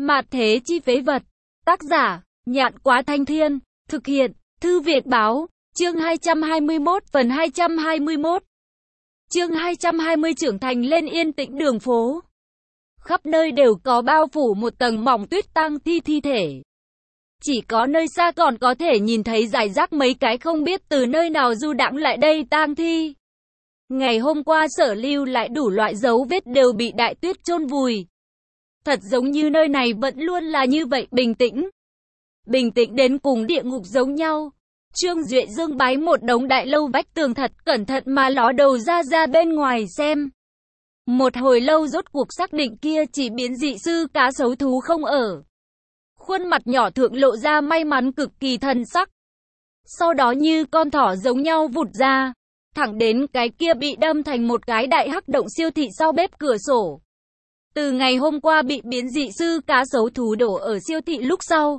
Mạt thế chi phế vật. Tác giả, Nhạn Quá Thanh Thiên. Thực hiện, Thư Việt Báo. Chương 221 phần 221. Chương 220 trưởng thành lên yên tĩnh đường phố. Khắp nơi đều có bao phủ một tầng mỏng tuyết tang thi thể. Chỉ có nơi xa còn có thể nhìn thấy rải rác mấy cái không biết từ nơi nào du đãng lại đây tang thi. Ngày hôm qua Sở lưu lại đủ loại dấu vết đều bị đại tuyết chôn vùi. Thật giống như nơi này vẫn luôn là như vậy bình tĩnh. Bình tĩnh đến cùng địa ngục giống nhau. Trương Duệ Dương bái một đống đại lâu vách tường thật cẩn thận mà ló đầu ra bên ngoài xem. Một hồi lâu rốt cuộc xác định kia chỉ biến dị sư cá sấu thú không ở. Khuôn mặt nhỏ thượng lộ ra may mắn cực kỳ thần sắc. Sau đó như con thỏ giống nhau vụt ra, thẳng đến cái kia bị đâm thành một cái đại hắc động siêu thị sau bếp cửa sổ. Từ ngày hôm qua bị biến dị sư cá sấu thú đổ ở siêu thị lúc sau,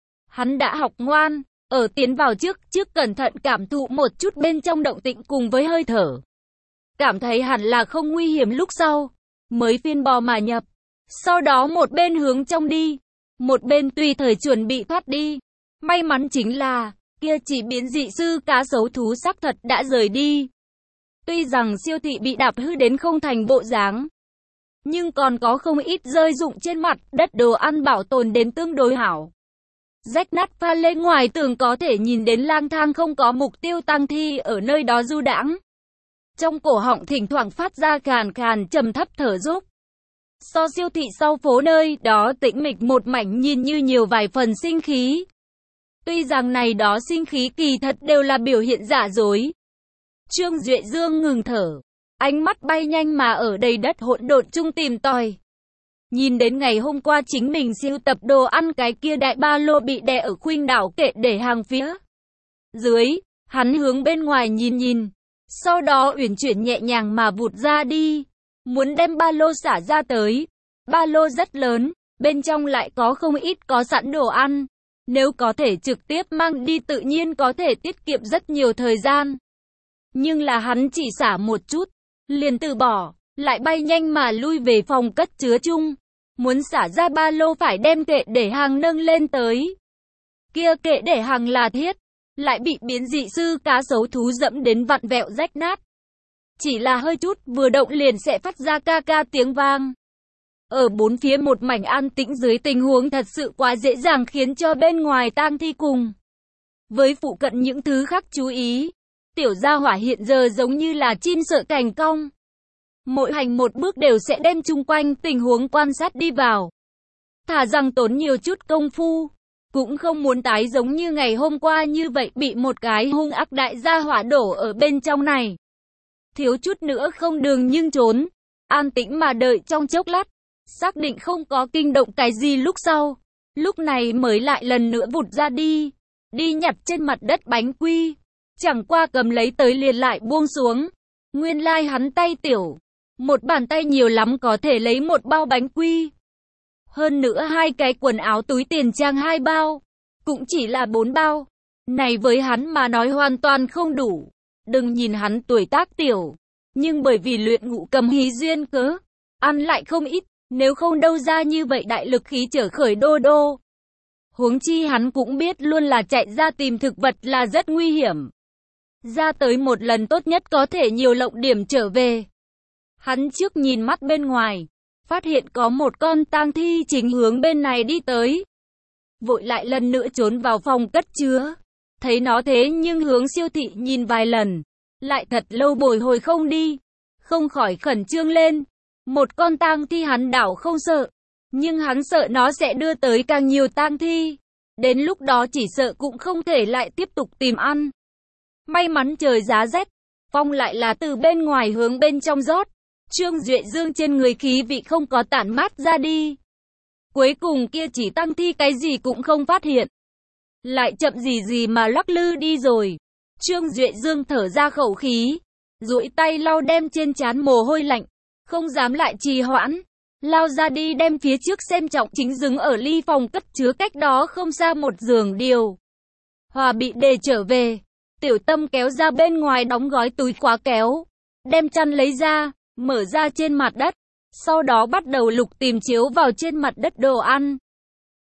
hắn đã học ngoan, ở tiến vào trước cẩn thận cảm thụ một chút bên trong động tĩnh cùng với hơi thở. Cảm thấy hẳn là không nguy hiểm lúc sau, mới phiên bò mà nhập. Sau đó một bên hướng trong đi, một bên tùy thời chuẩn bị thoát đi. May mắn chính là, kia chỉ biến dị sư cá sấu thú xác thật đã rời đi. Tuy rằng siêu thị bị đạp hư đến không thành bộ dáng, nhưng còn có không ít rơi rụng trên mặt đất, đồ ăn bảo tồn đến tương đối hảo. Rách nát pha lê ngoài tường có thể nhìn đến lang thang không có mục tiêu tang thi ở nơi đó du đãng. Trong cổ họng thỉnh thoảng phát ra khàn khàn trầm thấp thở dốc. So siêu thị sau phố nơi đó tĩnh mịch một mảnh nhìn như nhiều vài phần sinh khí. Tuy rằng này đó sinh khí kỳ thật đều là biểu hiện giả dối. Trương Duệ Dương ngừng thở, ánh mắt bay nhanh mà ở đầy đất hỗn độn chung tìm tòi. Nhìn đến ngày hôm qua chính mình sưu tập đồ ăn cái kia đại ba lô bị đè ở khuynh đảo kệ để hàng phía dưới, hắn hướng bên ngoài nhìn. Sau đó uyển chuyển nhẹ nhàng mà vụt ra đi, muốn đem ba lô xả ra tới. Ba lô rất lớn, bên trong lại có không ít có sẵn đồ ăn. Nếu có thể trực tiếp mang đi tự nhiên có thể tiết kiệm rất nhiều thời gian. Nhưng là hắn chỉ xả một chút, liền từ bỏ, lại bay nhanh mà lui về phòng cất chứa chung. Muốn xả ra ba lô phải đem kệ để hàng nâng lên tới. Kia kệ để hàng là thiết, lại bị biến dị sư cá sấu thú dẫm đến vặn vẹo rách nát. Chỉ là hơi chút vừa động liền sẽ phát ra ca tiếng vang. Ở bốn phía một mảnh an tĩnh dưới tình huống thật sự quá dễ dàng khiến cho bên ngoài tang thi cùng với phụ cận những thứ khác chú ý. Tiểu gia hỏa hiện giờ giống như là chim sợ cành cong. Mỗi hành một bước đều sẽ đem chung quanh tình huống quan sát đi vào. Thà rằng tốn nhiều chút công phu, cũng không muốn tái giống như ngày hôm qua như vậy bị một cái hung ác đại gia hỏa đổ ở bên trong này. Thiếu chút nữa không đường nhưng trốn, an tĩnh mà đợi trong chốc lát, xác định không có kinh động cái gì lúc sau. Lúc này mới lại lần nữa vụt ra đi nhặt trên mặt đất bánh quy. Chẳng qua cầm lấy tới liền lại buông xuống. Nguyên lai hắn tay tiểu, một bàn tay nhiều lắm có thể lấy một bao bánh quy. Hơn nữa hai cái quần áo túi tiền trang 2 bao, cũng chỉ là 4 bao. Này với hắn mà nói hoàn toàn không đủ. Đừng nhìn hắn tuổi tác tiểu, nhưng bởi vì luyện ngũ cầm hí duyên cớ, ăn lại không ít, nếu không đâu ra như vậy đại lực khí trở khởi đô. Huống chi hắn cũng biết luôn là chạy ra tìm thực vật là rất nguy hiểm. Ra tới một lần tốt nhất có thể nhiều lộng điểm trở về. Hắn trước nhìn mắt bên ngoài, phát hiện có một con tang thi chính hướng bên này đi tới. Vội lại lần nữa trốn vào phòng cất chứa. Thấy nó thế nhưng hướng siêu thị nhìn vài lần, lại thật lâu bồi hồi không đi, không khỏi khẩn trương lên. Một con tang thi hắn đảo không sợ, nhưng hắn sợ nó sẽ đưa tới càng nhiều tang thi. Đến lúc đó chỉ sợ cũng không thể lại tiếp tục tìm ăn. May mắn trời giá rét, phong lại là từ bên ngoài hướng bên trong rót. Trương Duệ Dương trên người khí vị không có tản mát ra đi. Cuối cùng kia chỉ tang thi cái gì cũng không phát hiện. Lại chậm gì mà lắc lư đi rồi. Trương Duệ Dương thở ra khẩu khí, duỗi tay lau đem trên trán mồ hôi lạnh, không dám lại trì hoãn, lao ra đi đem phía trước xem trọng chính dừng ở ly phòng cất chứa cách đó không xa một giường điều hòa bị đề trở về. Tiểu Tâm kéo ra bên ngoài đóng gói túi khóa kéo, đem chăn lấy ra, mở ra trên mặt đất, sau đó bắt đầu lục tìm chiếu vào trên mặt đất đồ ăn.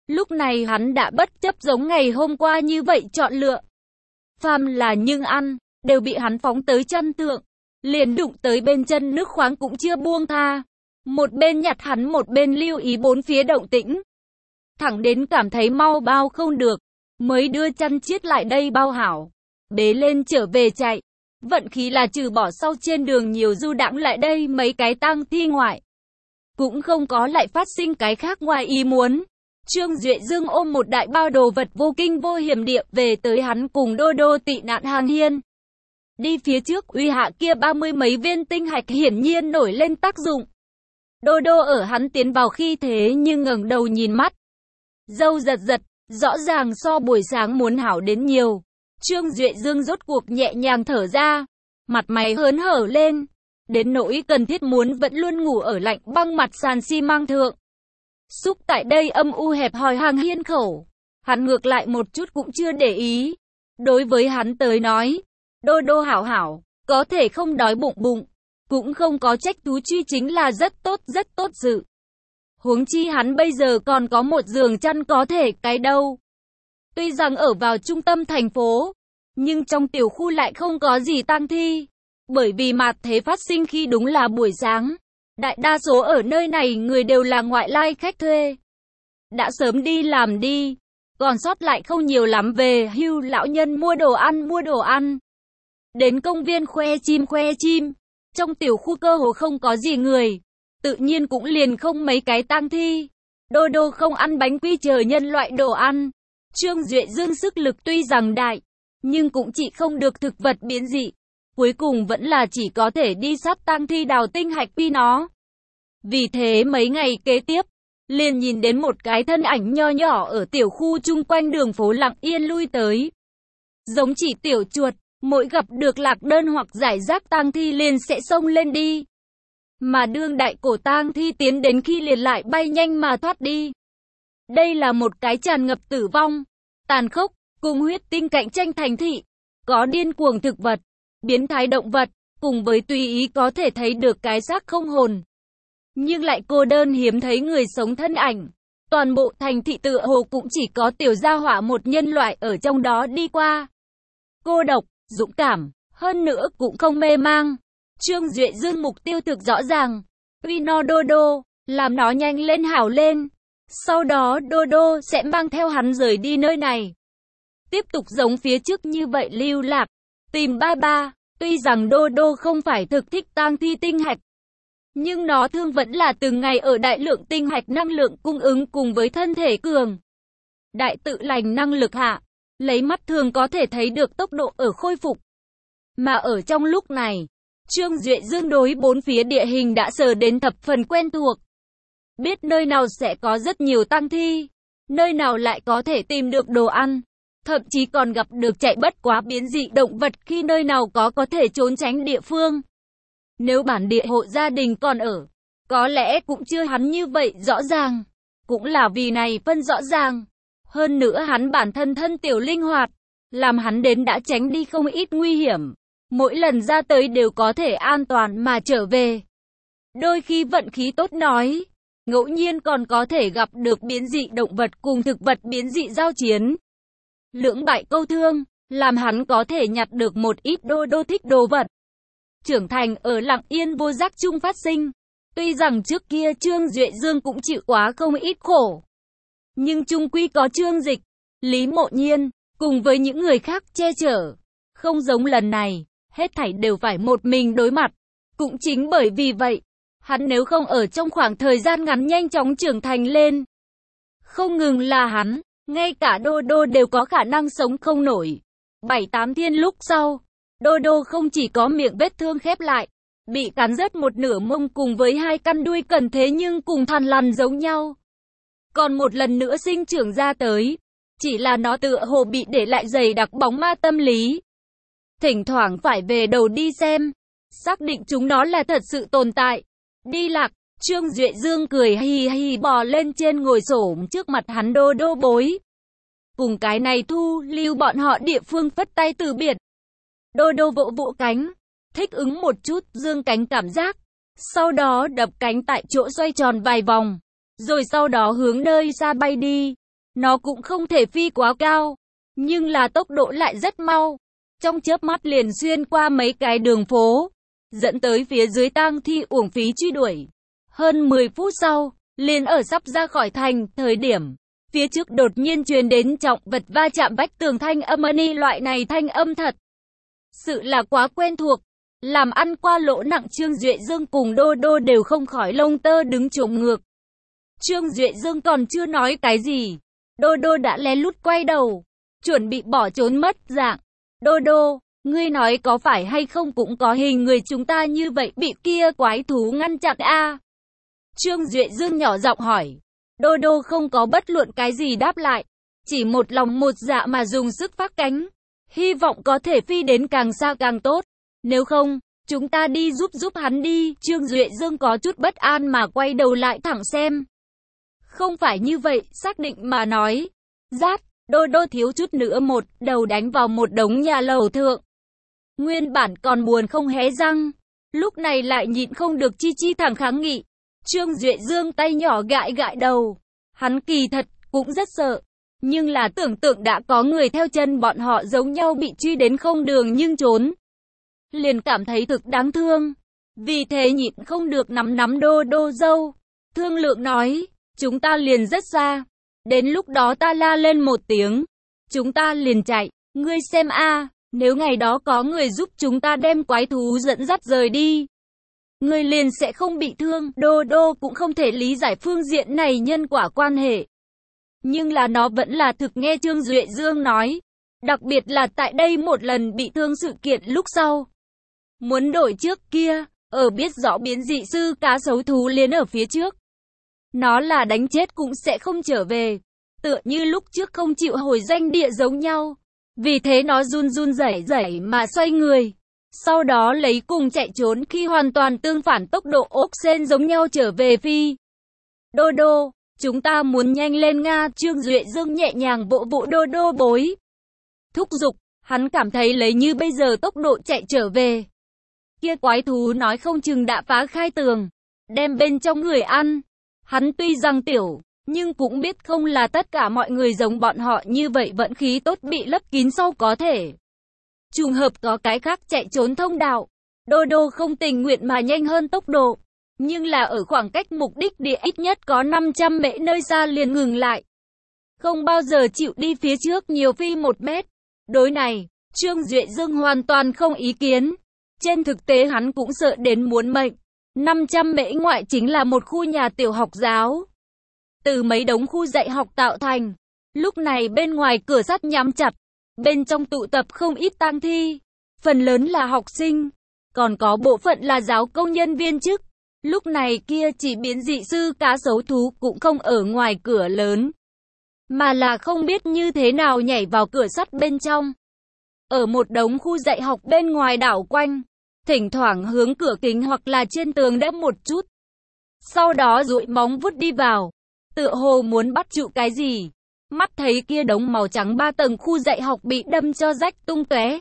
Lúc này hắn đã bất chấp giống ngày hôm qua như vậy chọn lựa. Phàm là nhưng ăn, đều bị hắn phóng tới chân tượng. Liền đụng tới bên chân nước khoáng cũng chưa buông tha. Một bên nhặt hắn một bên lưu ý bốn phía động tĩnh. Thẳng đến cảm thấy mau bao không được, mới đưa chăn chiết lại đây bao hảo. Bế lên trở về chạy. Vận khí là trừ bỏ sau trên đường nhiều du đãng lại đây mấy cái tang thi ngoại. Cũng không có lại phát sinh cái khác ngoài ý muốn. Trương Duệ Dương ôm một đại bao đồ vật vô kinh vô hiểm địa về tới hắn cùng Đô Đô tị nạn hàng hiên. Đi phía trước uy hạ kia 30 mấy viên tinh hạch hiển nhiên nổi lên tác dụng. Đô Đô ở hắn tiến vào khi thế nhưng ngẩng đầu nhìn mắt. Dâu giật giật, rõ ràng so buổi sáng muốn hảo đến nhiều. Trương Duệ Dương rốt cuộc nhẹ nhàng thở ra, mặt mày hớn hở lên, đến nỗi cần thiết muốn vẫn luôn ngủ ở lạnh băng mặt sàn xi măng thượng. Xúc tại đây âm u hẹp hòi hàng hiên khẩu, hắn ngược lại một chút cũng chưa để ý. Đối với hắn tới nói, Đô Đô hảo hảo, có thể không đói bụng bụng, cũng không có trách thú truy chính là rất tốt sự. Huống chi hắn bây giờ còn có một giường chăn có thể cái đâu. Tuy rằng ở vào trung tâm thành phố, nhưng trong tiểu khu lại không có gì tang thi. Bởi vì mạt thế phát sinh khi đúng là buổi sáng. Đại đa số ở nơi này người đều là ngoại lai khách thuê. Đã sớm đi làm đi, còn sót lại không nhiều lắm về hưu lão nhân mua đồ ăn. Đến công viên khoe chim. Trong tiểu khu cơ hồ không có gì người, tự nhiên cũng liền không mấy cái tang thi. Đô Đô không ăn bánh quy chờ nhân loại đồ ăn. Trương Duệ Dương sức lực tuy rằng đại, nhưng cũng chỉ không được thực vật biến dị. Cuối cùng vẫn là chỉ có thể đi sát tang thi đào tinh hạch pi nó. Vì thế mấy ngày kế tiếp, liền nhìn đến một cái thân ảnh nho nhỏ ở tiểu khu chung quanh đường phố lặng yên lui tới. Giống chỉ tiểu chuột, mỗi gặp được lạc đơn hoặc giải rác tang thi liền sẽ xông lên đi. Mà đương đại cổ tang thi tiến đến khi liền lại bay nhanh mà thoát đi. Đây là một cái tràn ngập tử vong, tàn khốc, cùng huyết tinh cạnh tranh thành thị. Có điên cuồng thực vật, biến thái động vật, cùng với tùy ý có thể thấy được cái xác không hồn. Nhưng lại cô đơn hiếm thấy người sống thân ảnh. Toàn bộ thành thị tựa hồ cũng chỉ có tiểu gia hỏa một nhân loại ở trong đó đi qua. Cô độc, dũng cảm, hơn nữa cũng không mê mang. Trương Duệ Dương mục tiêu thực rõ ràng. Uy no Đô Đô, làm nó nhanh lên hảo lên. Sau đó Đô Đô sẽ mang theo hắn rời đi nơi này. Tiếp tục giống phía trước như vậy lưu lạc, tìm ba ba. Tuy rằng Đô Đô không phải thực thích tang thi tinh hạch, nhưng nó thương vẫn là từng ngày ở đại lượng tinh hạch năng lượng cung ứng cùng với thân thể cường. Đại tự lành năng lực hạ, lấy mắt thường có thể thấy được tốc độ ở khôi phục. Mà ở trong lúc này, Trương Duệ Dương đối bốn phía địa hình đã sờ đến thập phần quen thuộc. Biết nơi nào sẽ có rất nhiều tang thi, nơi nào lại có thể tìm được đồ ăn. Thậm chí còn gặp được chạy bất quá biến dị động vật khi nơi nào có thể trốn tránh địa phương. Nếu bản địa hộ gia đình còn ở, có lẽ cũng chưa hắn như vậy rõ ràng. Cũng là vì này phân rõ ràng. Hơn nữa hắn bản thân thân tiểu linh hoạt, làm hắn đến đã tránh đi không ít nguy hiểm. Mỗi lần ra tới đều có thể an toàn mà trở về. Đôi khi vận khí tốt nói, ngẫu nhiên còn có thể gặp được biến dị động vật cùng thực vật biến dị giao chiến. Lưỡng bại câu thương, làm hắn có thể nhặt được một ít Đô Đô thích đồ vật. Trưởng thành ở lặng yên vô giác chung phát sinh. Tuy rằng trước kia Trương Duệ Dương cũng chịu quá không ít khổ, nhưng chung quy có Trương Dịch, Lý Mộ Nhiên, cùng với những người khác che chở. Không giống lần này, hết thảy đều phải một mình đối mặt. Cũng chính bởi vì vậy, hắn nếu không ở trong khoảng thời gian ngắn nhanh chóng trưởng thành lên. Không ngừng là hắn, ngay cả Đô Đô đều có khả năng sống không nổi. 7-8 thiên lúc sau, Đô Đô không chỉ có miệng vết thương khép lại, bị cắn rớt một nửa mông cùng với 2 căn đuôi cần thế nhưng cùng thằn lằn giống nhau. Còn một lần nữa sinh trưởng ra tới, chỉ là nó tựa hồ bị để lại dày đặc bóng ma tâm lý. Thỉnh thoảng phải về đầu đi xem, xác định chúng nó là thật sự tồn tại. Đi lạc, Trương Duệ Dương cười hì hì bò lên trên ngồi xổm trước mặt hắn Đô Đô bối. Cùng cái này thu lưu bọn họ địa phương phất tay từ biệt. Đô Đô vỗ vỗ cánh, thích ứng một chút dương cánh cảm giác. Sau đó đập cánh tại chỗ xoay tròn vài vòng, rồi sau đó hướng nơi xa bay đi. Nó cũng không thể phi quá cao, nhưng là tốc độ lại rất mau. Trong chớp mắt liền xuyên qua mấy cái đường phố, dẫn tới phía dưới tang thi uổng phí truy đuổi. Hơn 10 phút sau, liền ở sắp ra khỏi thành, thời điểm phía trước đột nhiên truyền đến trọng vật va chạm vách tường thanh âm ni, loại này thanh âm thật sự là quá quen thuộc. Làm ăn qua lỗ nặng Trương Duệ Dương cùng Đô Đô đều không khỏi lông tơ đứng chồm ngược. Trương Duệ Dương còn chưa nói cái gì, Đô Đô đã lén lút quay đầu, chuẩn bị bỏ trốn mất dạng. Đô Đô, ngươi nói có phải hay không cũng có hình người chúng ta như vậy bị kia quái thú ngăn chặn a? Trương Duệ Dương nhỏ giọng hỏi. Đô Đô không có bất luận cái gì đáp lại, chỉ một lòng một dạ mà dùng sức phát cánh, hy vọng có thể phi đến càng xa càng tốt. Nếu không, chúng ta đi giúp hắn đi. Trương Duệ Dương có chút bất an mà quay đầu lại thẳng xem. Không phải như vậy, xác định mà nói. Rát, Đô Đô thiếu chút nữa một đầu đánh vào một đống nhà lầu thượng. Nguyên bản còn buồn không hé răng, lúc này lại nhịn không được chi chi thẳng kháng nghị. Trương Duệ Dương tay nhỏ gãi gãi đầu. Hắn kỳ thật cũng rất sợ, nhưng là tưởng tượng đã có người theo chân bọn họ giống nhau bị truy đến không đường nhưng trốn, liền cảm thấy thực đáng thương. Vì thế nhịn không được nắm Đô Đô dâu, thương lượng nói, chúng ta liền rất xa, đến lúc đó ta la lên một tiếng, chúng ta liền chạy. Ngươi xem a, nếu ngày đó có người giúp chúng ta đem quái thú dẫn dắt rời đi, ngươi liền sẽ không bị thương. Đô Đô cũng không thể lý giải phương diện này nhân quả quan hệ, nhưng là nó vẫn là thực nghe Trương Duệ Dương nói, đặc biệt là tại đây một lần bị thương sự kiện lúc sau. Muốn đổi trước kia, ở biết rõ biến dị sư cá sấu thú liền ở phía trước, nó là đánh chết cũng sẽ không trở về, tựa như lúc trước không chịu hồi doanh địa giống nhau. Vì thế nó run rẩy mà xoay người, sau đó lấy cùng chạy trốn khi hoàn toàn tương phản tốc độ ốc sên giống nhau trở về phi. Đô Đô, chúng ta muốn nhanh lên Nga. Trương Duệ Dương nhẹ nhàng vỗ Đô Đô bối, thúc giục. Hắn cảm thấy lấy như bây giờ tốc độ chạy trở về, kia quái thú nói không chừng đã phá khai tường, đem bên trong người ăn. Hắn tuy rằng tiểu, nhưng cũng biết không là tất cả mọi người giống bọn họ như vậy vận khí tốt bị lấp kín sau có thể trùng hợp có cái khác chạy trốn thông đạo. Đô Đô không tình nguyện mà nhanh hơn tốc độ, nhưng là ở khoảng cách mục đích địa ít nhất có 500 mễ nơi xa liền ngừng lại, không bao giờ chịu đi phía trước nhiều phi 1 mét. Đối này, Trương Duệ Dương hoàn toàn không ý kiến. Trên thực tế hắn cũng sợ đến muốn mệnh. 500 mễ ngoại chính là một khu nhà tiểu học giáo, từ mấy đống khu dạy học tạo thành. Lúc này bên ngoài cửa sắt nhắm chặt, bên trong tụ tập không ít tang thi, phần lớn là học sinh, còn có bộ phận là giáo công nhân viên chức. Lúc này kia chỉ biến dị sư cá sấu thú cũng không ở ngoài cửa lớn, mà là không biết như thế nào nhảy vào cửa sắt bên trong, ở một đống khu dạy học bên ngoài đảo quanh, thỉnh thoảng hướng cửa kính hoặc là trên tường đắp một chút, sau đó duỗi móng vuốt đi vào, tựa hồ muốn bắt trụ cái gì. Mắt thấy kia đống màu trắng 3 tầng khu dạy học bị đâm cho rách tung tóe,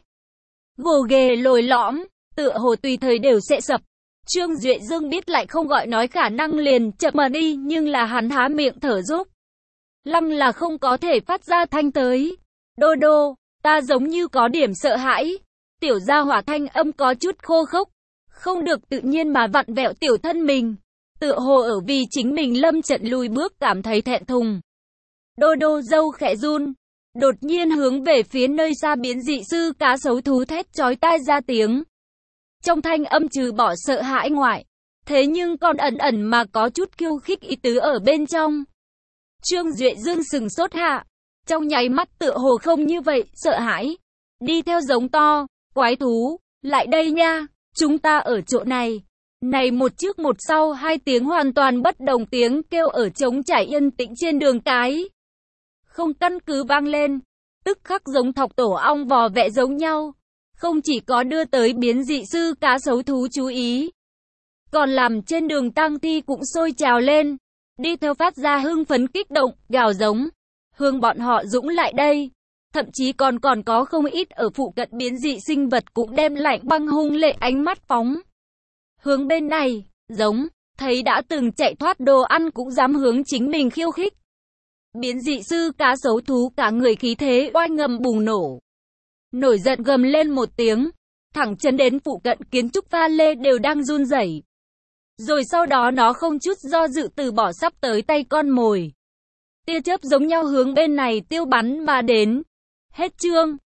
gồ ghề lồi lõm, tựa hồ tùy thời đều sẽ sập. Trương Duệ Dương biết lại không gọi nói khả năng liền chậm mà đi, nhưng là hắn há miệng thở dốc, lăng là không có thể phát ra thanh tới. Đô Đô, ta giống như có điểm sợ hãi. Tiểu gia hỏa thanh âm có chút khô khốc, không được tự nhiên mà vặn vẹo tiểu thân mình, tựa hồ ở vì chính mình lâm trận lùi bước cảm thấy thẹn thùng. Đô Đô dâu khẽ run, đột nhiên hướng về phía nơi xa biến dị sư cá sấu thú thét chói tai ra tiếng. Trong thanh âm trừ bỏ sợ hãi ngoại, thế nhưng còn ẩn mà có chút khiêu khích ý tứ ở bên trong. Trương Duệ Dương sừng sốt hạ, trong nháy mắt tựa hồ không như vậy, sợ hãi, đi theo giống to, quái thú, lại đây nha, chúng ta ở chỗ này. Này một trước một sau 2 tiếng hoàn toàn bất đồng tiếng kêu ở trống trải yên tĩnh trên đường cái, không căn cứ vang lên, tức khắc giống thọc tổ ong vò vẽ giống nhau. Không chỉ có đưa tới biến dị sư cá sấu thú chú ý, còn làm trên đường tang thi cũng sôi trào lên, đi theo phát ra hưng phấn kích động, gào giống, hướng bọn họ dũng lại đây. Thậm chí còn có không ít ở phụ cận biến dị sinh vật cũng đem lạnh băng hung lệ ánh mắt phóng hướng bên này, giống, thấy đã từng chạy thoát đồ ăn cũng dám hướng chính mình khiêu khích. Biến dị sư cá sấu thú cả người khí thế oai ngầm bùng nổ. Nổi giận gầm lên một tiếng, thẳng chấn đến phụ cận kiến trúc pha lê đều đang run rẩy. Rồi sau đó nó không chút do dự từ bỏ sắp tới tay con mồi. Tia chớp giống nhau hướng bên này tiêu bắn mà đến. Hết chương.